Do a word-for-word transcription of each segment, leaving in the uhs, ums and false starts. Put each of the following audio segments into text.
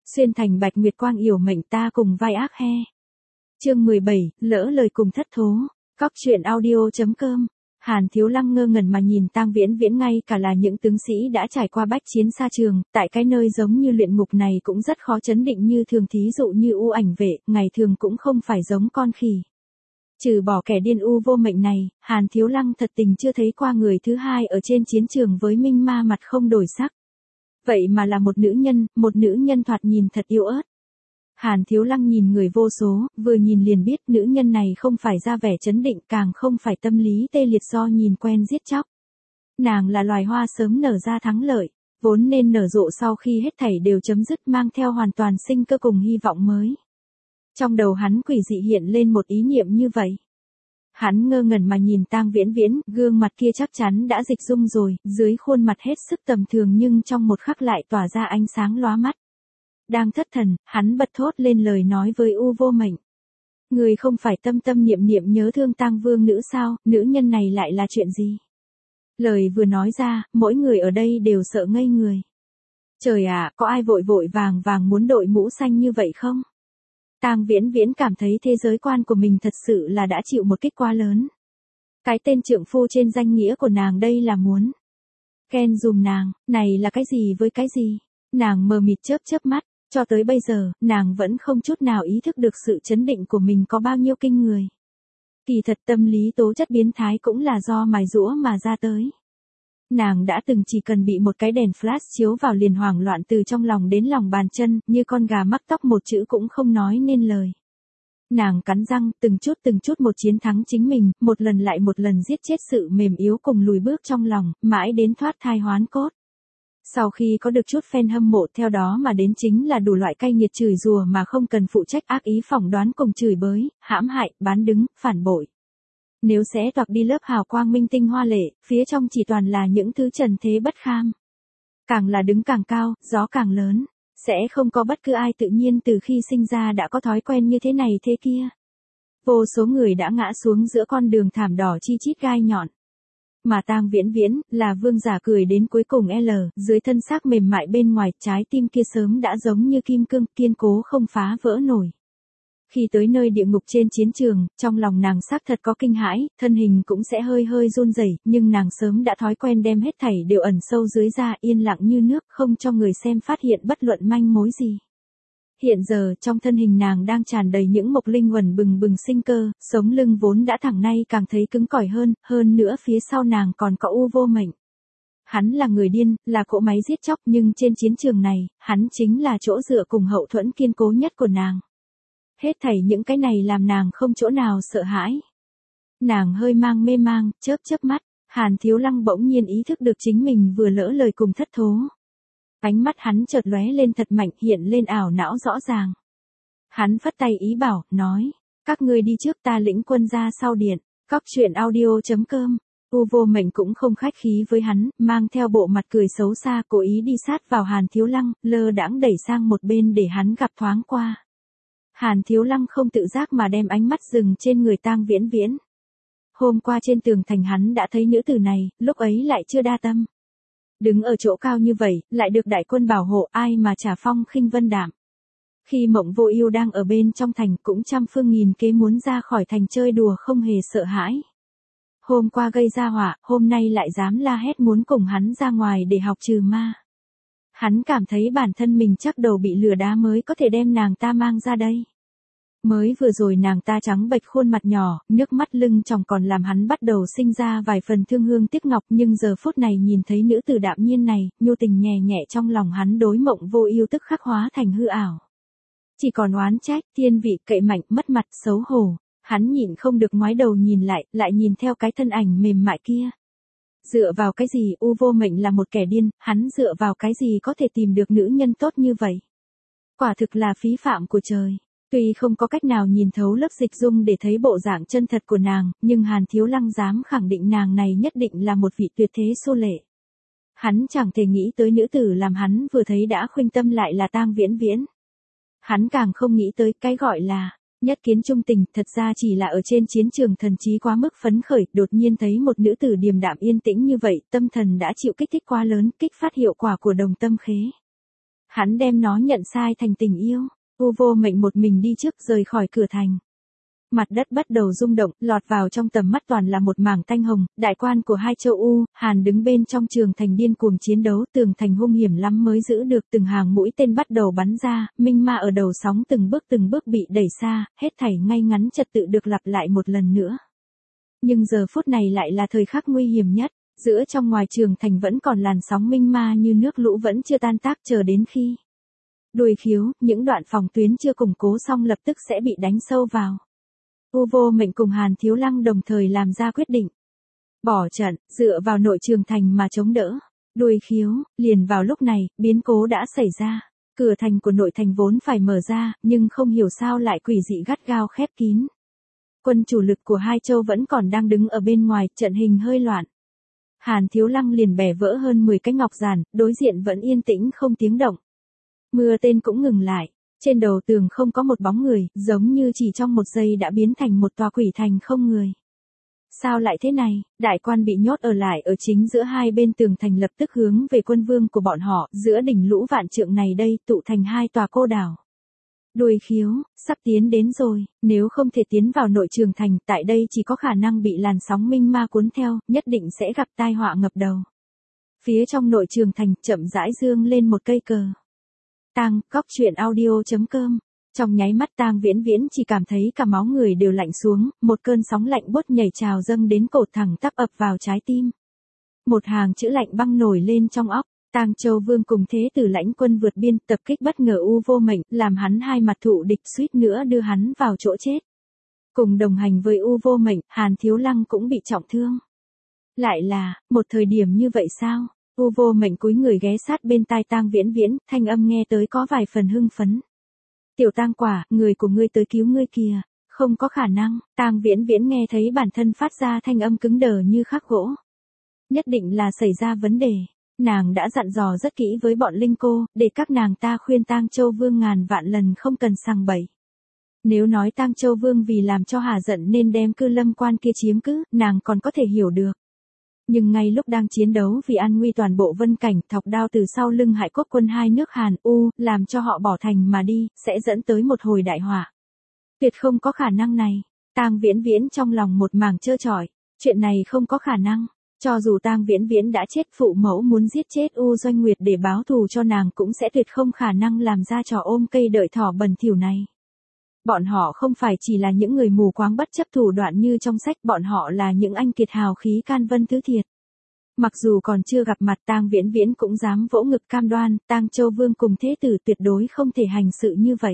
Xuyên thành bạch nguyệt quang yểu mệnh ta cùng vai ác he. Chương mười bảy, lỡ lời cùng thất thố. Cóc truyện audio.com. Hàn Thiếu Lăng ngơ ngẩn mà nhìn Tang Viễn Viễn, ngay cả là những tướng sĩ đã trải qua bách chiến xa trường, tại cái nơi giống như luyện ngục này cũng rất khó chấn định như thường, thí dụ như U Ảnh Vệ, ngày thường cũng không phải giống con khỉ. Trừ bỏ kẻ điên u vô mệnh này, Hàn Thiếu Lăng thật tình chưa thấy qua người thứ hai ở trên chiến trường với minh ma mặt không đổi sắc. Vậy mà là một nữ nhân, một nữ nhân thoạt nhìn thật yếu ớt. Hàn Thiếu Lăng nhìn người vô số, vừa nhìn liền biết nữ nhân này không phải ra vẻ chấn định, càng không phải tâm lý tê liệt do nhìn quen giết chóc. Nàng là loài hoa sớm nở ra thắng lợi, vốn nên nở rộ sau khi hết thảy đều chấm dứt, mang theo hoàn toàn sinh cơ cùng hy vọng mới. Trong đầu hắn quỷ dị hiện lên một ý niệm như vậy. Hắn ngơ ngẩn mà nhìn Tang Viễn Viễn, gương mặt kia chắc chắn đã dịch dung rồi, dưới khuôn mặt hết sức tầm thường nhưng trong một khắc lại tỏa ra ánh sáng lóa mắt. Đang thất thần, hắn bật thốt lên lời nói với U Vô Mệnh. Người không phải tâm tâm niệm niệm nhớ thương Tang Vương nữ sao, nữ nhân này lại là chuyện gì? Lời vừa nói ra, mỗi người ở đây đều sợ ngây người. Trời ạ, có ai vội vội vàng vàng muốn đội mũ xanh như vậy không? Tang Viễn Viễn cảm thấy thế giới quan của mình thật sự là đã chịu một kích quá lớn. Cái tên trượng phu trên danh nghĩa của nàng đây là muốn Ken dùm nàng, này là cái gì với cái gì? Nàng mờ mịt chớp chớp mắt, cho tới bây giờ, nàng vẫn không chút nào ý thức được sự chấn định của mình có bao nhiêu kinh người. Kỳ thật tâm lý tố chất biến thái cũng là do mài giũa mà ra tới. Nàng đã từng chỉ cần bị một cái đèn flash chiếu vào liền hoảng loạn từ trong lòng đến lòng bàn chân, như con gà mắc tóc, một chữ cũng không nói nên lời. Nàng cắn răng, từng chút từng chút một chiến thắng chính mình, một lần lại một lần giết chết sự mềm yếu cùng lùi bước trong lòng, mãi đến thoát thai hoán cốt. Sau khi có được chút fan hâm mộ, theo đó mà đến chính là đủ loại cay nghiệt chửi rủa mà không cần phụ trách, ác ý phỏng đoán cùng chửi bới, hãm hại, bán đứng, phản bội. Nếu sẽ toạc đi lớp hào quang minh tinh hoa lệ, phía trong chỉ toàn là những thứ trần thế bất kham. Càng là đứng càng cao, gió càng lớn, sẽ không có bất cứ ai tự nhiên từ khi sinh ra đã có thói quen như thế này thế kia. Vô số người đã ngã xuống giữa con đường thảm đỏ chi chít gai nhọn. Mà Tang Viễn Viễn, là vương giả cười đến cuối cùng L, dưới thân xác mềm mại bên ngoài, trái tim kia sớm đã giống như kim cương, kiên cố không phá vỡ nổi. Khi tới nơi địa ngục trên chiến trường, trong lòng nàng xác thật có kinh hãi, thân hình cũng sẽ hơi hơi run rẩy, nhưng nàng sớm đã thói quen đem hết thảy đều ẩn sâu dưới da, yên lặng như nước, không cho người xem phát hiện bất luận manh mối gì. Hiện giờ, trong thân hình nàng đang tràn đầy những mộc linh uẩn bừng bừng sinh cơ, sống lưng vốn đã thẳng nay càng thấy cứng cỏi hơn, hơn nữa phía sau nàng còn có U Vô Mệnh. Hắn là người điên, là cỗ máy giết chóc, nhưng trên chiến trường này, hắn chính là chỗ dựa cùng hậu thuẫn kiên cố nhất của nàng. Hết thảy những cái này làm nàng không chỗ nào sợ hãi. Nàng hơi mang mê mang, chớp chớp mắt, Hàn Thiếu Lăng bỗng nhiên ý thức được chính mình vừa lỡ lời cùng thất thố. Ánh mắt hắn chợt lóe lên thật mạnh, hiện lên ảo não rõ ràng. Hắn phất tay ý bảo, nói, các ngươi đi trước, ta lĩnh quân ra sau điện. Cóc truyện audio.com. U Vô Mệnh cũng không khách khí với hắn, mang theo bộ mặt cười xấu xa, cố ý đi sát vào Hàn Thiếu Lăng, lơ đãng đẩy sang một bên để hắn gặp thoáng qua. Hàn Thiếu Lăng không tự giác mà đem ánh mắt dừng trên người Tang Viễn Viễn. Hôm qua trên tường thành hắn đã thấy nữ tử này, lúc ấy lại chưa đa tâm. Đứng ở chỗ cao như vậy, lại được đại quân bảo hộ, ai mà trả phong khinh vân đạm. Khi Mộng Vô Ưu đang ở bên trong thành cũng trăm phương nghìn kế muốn ra khỏi thành chơi đùa không hề sợ hãi. Hôm qua gây ra họa, hôm nay lại dám la hét muốn cùng hắn ra ngoài để học trừ ma. Hắn cảm thấy bản thân mình chắc đầu bị lừa đá mới có thể đem nàng ta mang ra đây. Mới vừa rồi nàng ta trắng bệch khuôn mặt nhỏ, nước mắt lưng tròng còn làm hắn bắt đầu sinh ra vài phần thương hương tiếc ngọc, nhưng giờ phút này nhìn thấy nữ tử đạm nhiên này, nhu tình nhẹ nhẹ trong lòng hắn đối Mộng Vô Ưu tức khắc hóa thành hư ảo. Chỉ còn oán trách, thiên vị, cậy mạnh, mất mặt, xấu hổ, hắn nhịn không được ngoái đầu nhìn lại, lại nhìn theo cái thân ảnh mềm mại kia. Dựa vào cái gì U Vô Mệnh là một kẻ điên, hắn dựa vào cái gì có thể tìm được nữ nhân tốt như vậy? Quả thực là phí phạm của trời. Tuy không có cách nào nhìn thấu lớp dịch dung để thấy bộ dạng chân thật của nàng, nhưng Hàn Thiếu Lăng dám khẳng định nàng này nhất định là một vị tuyệt thế xô lệ. Hắn chẳng thể nghĩ tới nữ tử làm hắn vừa thấy đã khuynh tâm lại là Tang Viễn Viễn. Hắn càng không nghĩ tới cái gọi là nhất kiến trung tình, thật ra chỉ là ở trên chiến trường thần trí quá mức phấn khởi, đột nhiên thấy một nữ tử điềm đạm yên tĩnh như vậy, tâm thần đã chịu kích thích quá lớn, kích phát hiệu quả của đồng tâm khế. Hắn đem nó nhận sai thành tình yêu. U Vô Mệnh một mình đi trước rời khỏi cửa thành. Mặt đất bắt đầu rung động, lọt vào trong tầm mắt toàn là một mảng tanh hồng, đại quan của hai châu U, Hàn đứng bên trong trường thành điên cuồng chiến đấu, tường thành hung hiểm lắm mới giữ được, từng hàng mũi tên bắt đầu bắn ra, minh ma ở đầu sóng từng bước từng bước bị đẩy xa, hết thảy ngay ngắn trật tự được lặp lại một lần nữa. Nhưng giờ phút này lại là thời khắc nguy hiểm nhất, giữa trong ngoài trường thành vẫn còn làn sóng minh ma như nước lũ vẫn chưa tan tác, chờ đến khi đuôi khiếu, những đoạn phòng tuyến chưa củng cố xong lập tức sẽ bị đánh sâu vào. U Vô Mệnh cùng Hàn Thiếu Lăng đồng thời làm ra quyết định. Bỏ trận, dựa vào nội trường thành mà chống đỡ. Đuôi khiếu, liền vào lúc này, biến cố đã xảy ra. Cửa thành của nội thành vốn phải mở ra, nhưng không hiểu sao lại quỷ dị gắt gao khép kín. Quân chủ lực của hai châu vẫn còn đang đứng ở bên ngoài, trận hình hơi loạn. Hàn Thiếu Lăng liền bẻ vỡ hơn mười cái ngọc giản, đối diện vẫn yên tĩnh không tiếng động. Mưa tên cũng ngừng lại. Trên đầu tường không có một bóng người, giống như chỉ trong một giây đã biến thành một tòa quỷ thành không người. Sao lại thế này? Đại quan bị nhốt ở lại ở chính giữa hai bên tường thành lập tức hướng về quân vương của bọn họ, giữa đỉnh lũ vạn trượng này đây tụ thành hai tòa cô đảo. Đuôi khiếu, sắp tiến đến rồi, nếu không thể tiến vào nội trường thành, tại đây chỉ có khả năng bị làn sóng minh ma cuốn theo, nhất định sẽ gặp tai họa ngập đầu. Phía trong nội trường thành, chậm rãi dương lên một cây cờ. Tang, Cóc Truyện Audio chấm com. Trong nháy mắt Tang Viễn Viễn chỉ cảm thấy cả máu người đều lạnh xuống, một cơn sóng lạnh buốt nhảy trào dâng đến cổ thẳng tắp ập vào trái tim. Một hàng chữ lạnh băng nổi lên trong óc. Tang Châu Vương cùng Thế Tử lãnh quân vượt biên, tập kích bất ngờ U Vô Mệnh, làm hắn hai mặt thụ địch, suýt nữa đưa hắn vào chỗ chết. Cùng đồng hành với U Vô Mệnh, Hàn Thiếu Lăng cũng bị trọng thương. Lại là, một thời điểm như vậy sao? U Vô Mệnh cúi người ghé sát bên tai Tang Viễn Viễn, thanh âm nghe tới có vài phần hưng phấn. Tiểu Tang quả, người của ngươi tới cứu ngươi kìa. Không có khả năng. Tang Viễn Viễn nghe thấy bản thân phát ra thanh âm cứng đờ như khắc gỗ. Nhất định là xảy ra vấn đề. Nàng đã dặn dò rất kỹ với bọn linh cô, để các nàng ta khuyên Tang Châu Vương ngàn vạn lần không cần sằng bậy. Nếu nói Tang Châu Vương vì làm cho hà giận nên đem Cư Lâm Quan kia chiếm cứ, nàng còn có thể hiểu được. Nhưng ngay lúc đang chiến đấu vì an nguy toàn bộ Vân Cảnh, thọc đao từ sau lưng Hải Quốc quân hai nước Hàn U, làm cho họ bỏ thành mà đi, sẽ dẫn tới một hồi đại họa. Tuyệt không có khả năng này. Tang Viễn Viễn trong lòng một mảng trơ trọi. Chuyện này không có khả năng. Cho dù Tang Viễn Viễn đã chết, phụ mẫu muốn giết chết U Doanh Nguyệt để báo thù cho nàng cũng sẽ tuyệt không khả năng làm ra trò ôm cây đợi thỏ bẩn thỉu này. Bọn họ không phải chỉ là những người mù quáng bất chấp thủ đoạn như trong sách, bọn họ là những anh kiệt hào khí can vân thứ thiệt. Mặc dù còn chưa gặp mặt, Tang Viễn Viễn cũng dám vỗ ngực cam đoan, Tang Châu Vương cùng Thế Tử tuyệt đối không thể hành sự như vậy.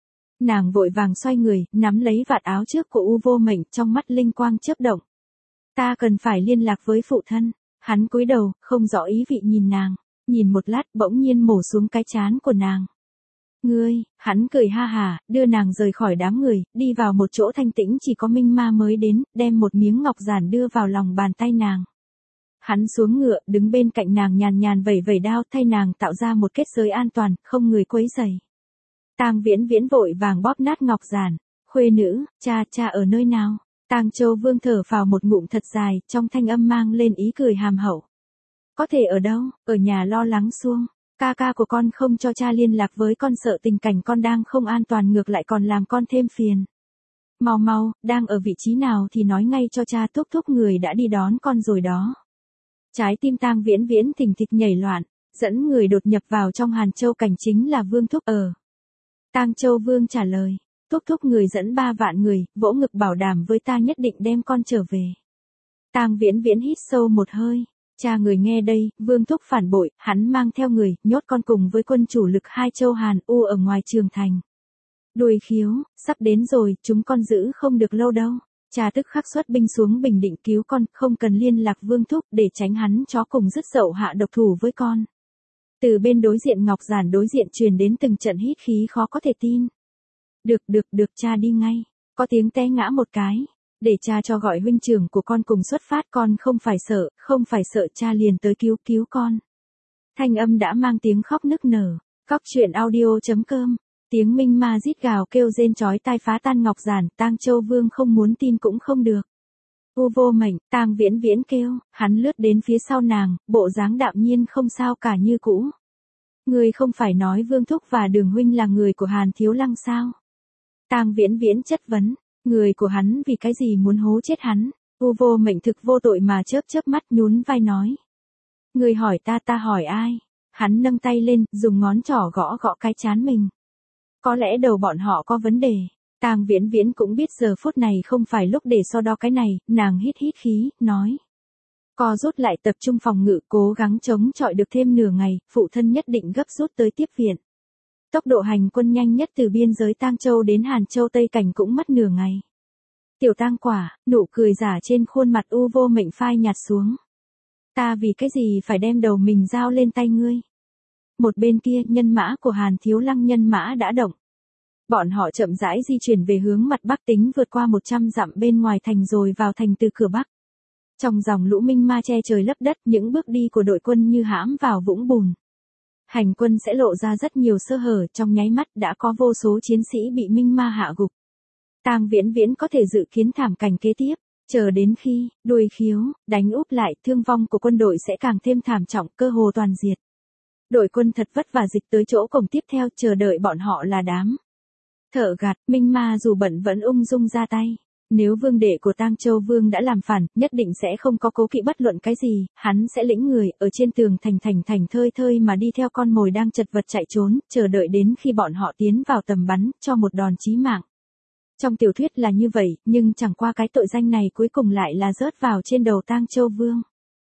Nàng vội vàng xoay người, nắm lấy vạt áo trước của U Vô Mệnh, trong mắt linh quang chớp động. Ta cần phải liên lạc với phụ thân. Hắn cúi đầu, không rõ ý vị nhìn nàng, nhìn một lát bỗng nhiên mổ xuống cái trán của nàng. Ngươi, hắn cười ha hà, đưa nàng rời khỏi đám người, đi vào một chỗ thanh tĩnh chỉ có minh ma mới đến, đem một miếng ngọc giản đưa vào lòng bàn tay nàng. Hắn xuống ngựa, đứng bên cạnh nàng nhàn nhàn vẩy vẩy đao, thay nàng tạo ra một kết giới an toàn, không người quấy rầy. Tang Viễn Viễn vội vàng bóp nát ngọc giản. Khuê nữ, cha, cha ở nơi nào? Tang Châu Vương thở phào một ngụm thật dài, trong thanh âm mang lên ý cười hàm hậu. Có thể ở đâu? Ở nhà lo lắng xuông. Ca ca của con không cho cha liên lạc với con, sợ tình cảnh con đang không an toàn ngược lại còn làm con thêm phiền. Mau mau, đang ở vị trí nào thì nói ngay cho cha, thúc thúc người đã đi đón con rồi đó. Trái tim Tang Viễn Viễn thình thịch nhảy loạn, dẫn người đột nhập vào trong Hàn Châu cảnh chính là Vương thúc ở. Tang Châu Vương trả lời, thúc thúc người dẫn ba vạn người, vỗ ngực bảo đảm với ta nhất định đem con trở về. Tang Viễn Viễn hít sâu một hơi. Cha người nghe đây, Vương thúc phản bội, hắn mang theo người, nhốt con cùng với quân chủ lực hai châu Hàn U ở ngoài trường thành. Đuôi khiếu, sắp đến rồi, chúng con giữ không được lâu đâu. Cha tức khắc xuất binh xuống Bình Định cứu con, không cần liên lạc Vương thúc để tránh hắn chó cùng dứt dậu hạ độc thủ với con. Từ bên đối diện ngọc giản đối diện truyền đến từng trận hít khí khó có thể tin. Được được được, cha đi ngay. Có tiếng té ngã một cái. Để cha cho gọi huynh trưởng của con cùng xuất phát, con không phải sợ, không phải sợ, cha liền tới cứu cứu con. Thanh âm đã mang tiếng khóc nức nở. Cóc Truyện Audio chấm com. Tiếng minh ma rít gào kêu rên chói tai phá tan ngọc giản, Tang Châu Vương không muốn tin cũng không được. U Vô Mệnh, Tang Viễn Viễn kêu, hắn lướt đến phía sau nàng, bộ dáng đạm nhiên không sao cả như cũ. Ngươi không phải nói Vương Thúc và Đường huynh là người của Hàn Thiếu Lăng sao? Tang Viễn Viễn chất vấn, người của hắn vì cái gì muốn hố chết hắn? U Vô Mệnh thực vô tội mà chớp chớp mắt nhún vai nói. Ngươi hỏi ta ta hỏi ai? Hắn nâng tay lên, dùng ngón trỏ gõ gõ cái trán mình. Có lẽ đầu bọn họ có vấn đề. Tang Viễn Viễn cũng biết giờ phút này không phải lúc để so đo cái này, nàng hít hít khí, nói. Co rút lại tập trung phòng ngự, cố gắng chống chọi được thêm nửa ngày, phụ thân nhất định gấp rút tới tiếp viện. Tốc độ hành quân nhanh nhất từ biên giới Tang Châu đến Hàn Châu Tây Cảnh cũng mất nửa ngày. Tiểu Tang Quả, nụ cười giả trên khuôn mặt U Vô Mệnh phai nhạt xuống. Ta vì cái gì phải đem đầu mình giao lên tay ngươi? Một bên kia, nhân mã của Hàn Thiếu Lăng nhân mã đã động. Bọn họ chậm rãi di chuyển về hướng mặt bắc, tính vượt qua một trăm dặm bên ngoài thành rồi vào thành từ cửa bắc. Trong dòng lũ minh ma che trời lấp đất, những bước đi của đội quân như hãm vào vũng bùn. Hành quân sẽ lộ ra rất nhiều sơ hở, trong nháy mắt đã có vô số chiến sĩ bị minh ma hạ gục. Tang Viễn Viễn có thể dự kiến thảm cảnh kế tiếp, chờ đến khi đuôi khiếu đánh úp lại, thương vong của quân đội sẽ càng thêm thảm trọng, cơ hồ toàn diệt. Đội quân thật vất vả dịch tới chỗ cổng tiếp theo, chờ đợi bọn họ là đám thợ gạt. Minh ma dù bận vẫn ung dung ra tay. Nếu vương đệ của Tang Châu Vương đã làm phản, nhất định sẽ không có cố kỵ bất luận cái gì, hắn sẽ lĩnh người ở trên tường thành thành thành thơi thơi mà đi theo con mồi đang chật vật chạy trốn, chờ đợi đến khi bọn họ tiến vào tầm bắn, cho một đòn chí mạng. Trong tiểu thuyết là như vậy, nhưng chẳng qua cái tội danh này cuối cùng lại là rớt vào trên đầu Tang Châu Vương.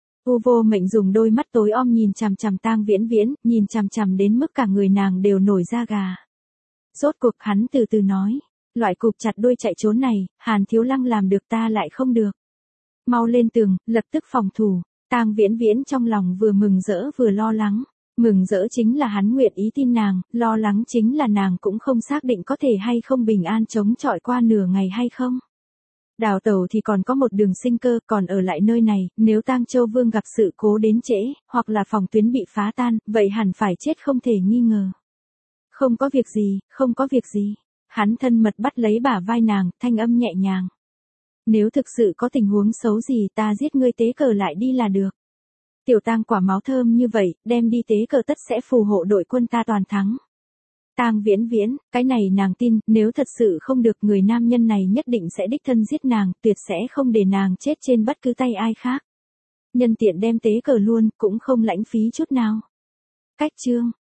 U Vô Mệnh dùng đôi mắt tối om nhìn chằm chằm Tang Viễn Viễn, nhìn chằm chằm đến mức cả người nàng đều nổi da gà. Rốt cuộc hắn từ từ nói, loại cụp chặt đuôi chạy trốn này, Hàn Thiếu Lăng làm được ta lại không được. Mau lên tường, lập tức phòng thủ. Tang Viễn Viễn trong lòng vừa mừng rỡ vừa lo lắng. Mừng rỡ chính là hắn nguyện ý tin nàng, lo lắng chính là nàng cũng không xác định có thể hay không bình an chống chọi qua nửa ngày hay không. Đào tẩu thì còn có một đường sinh cơ, còn ở lại nơi này, nếu Tang Châu Vương gặp sự cố đến trễ, hoặc là phòng tuyến bị phá tan, vậy hẳn phải chết không thể nghi ngờ. Không có việc gì, không có việc gì. Hắn thân mật bắt lấy bả vai nàng, thanh âm nhẹ nhàng. Nếu thực sự có tình huống xấu gì ta giết ngươi tế cờ lại đi là được. Tiểu Tang Quả máu thơm như vậy, đem đi tế cờ tất sẽ phù hộ đội quân ta toàn thắng. Tang Viễn Viễn, cái này nàng tin, nếu thật sự không được, người nam nhân này nhất định sẽ đích thân giết nàng, tuyệt sẽ không để nàng chết trên bất cứ tay ai khác. Nhân tiện đem tế cờ luôn, cũng không lãnh phí chút nào. Cách chương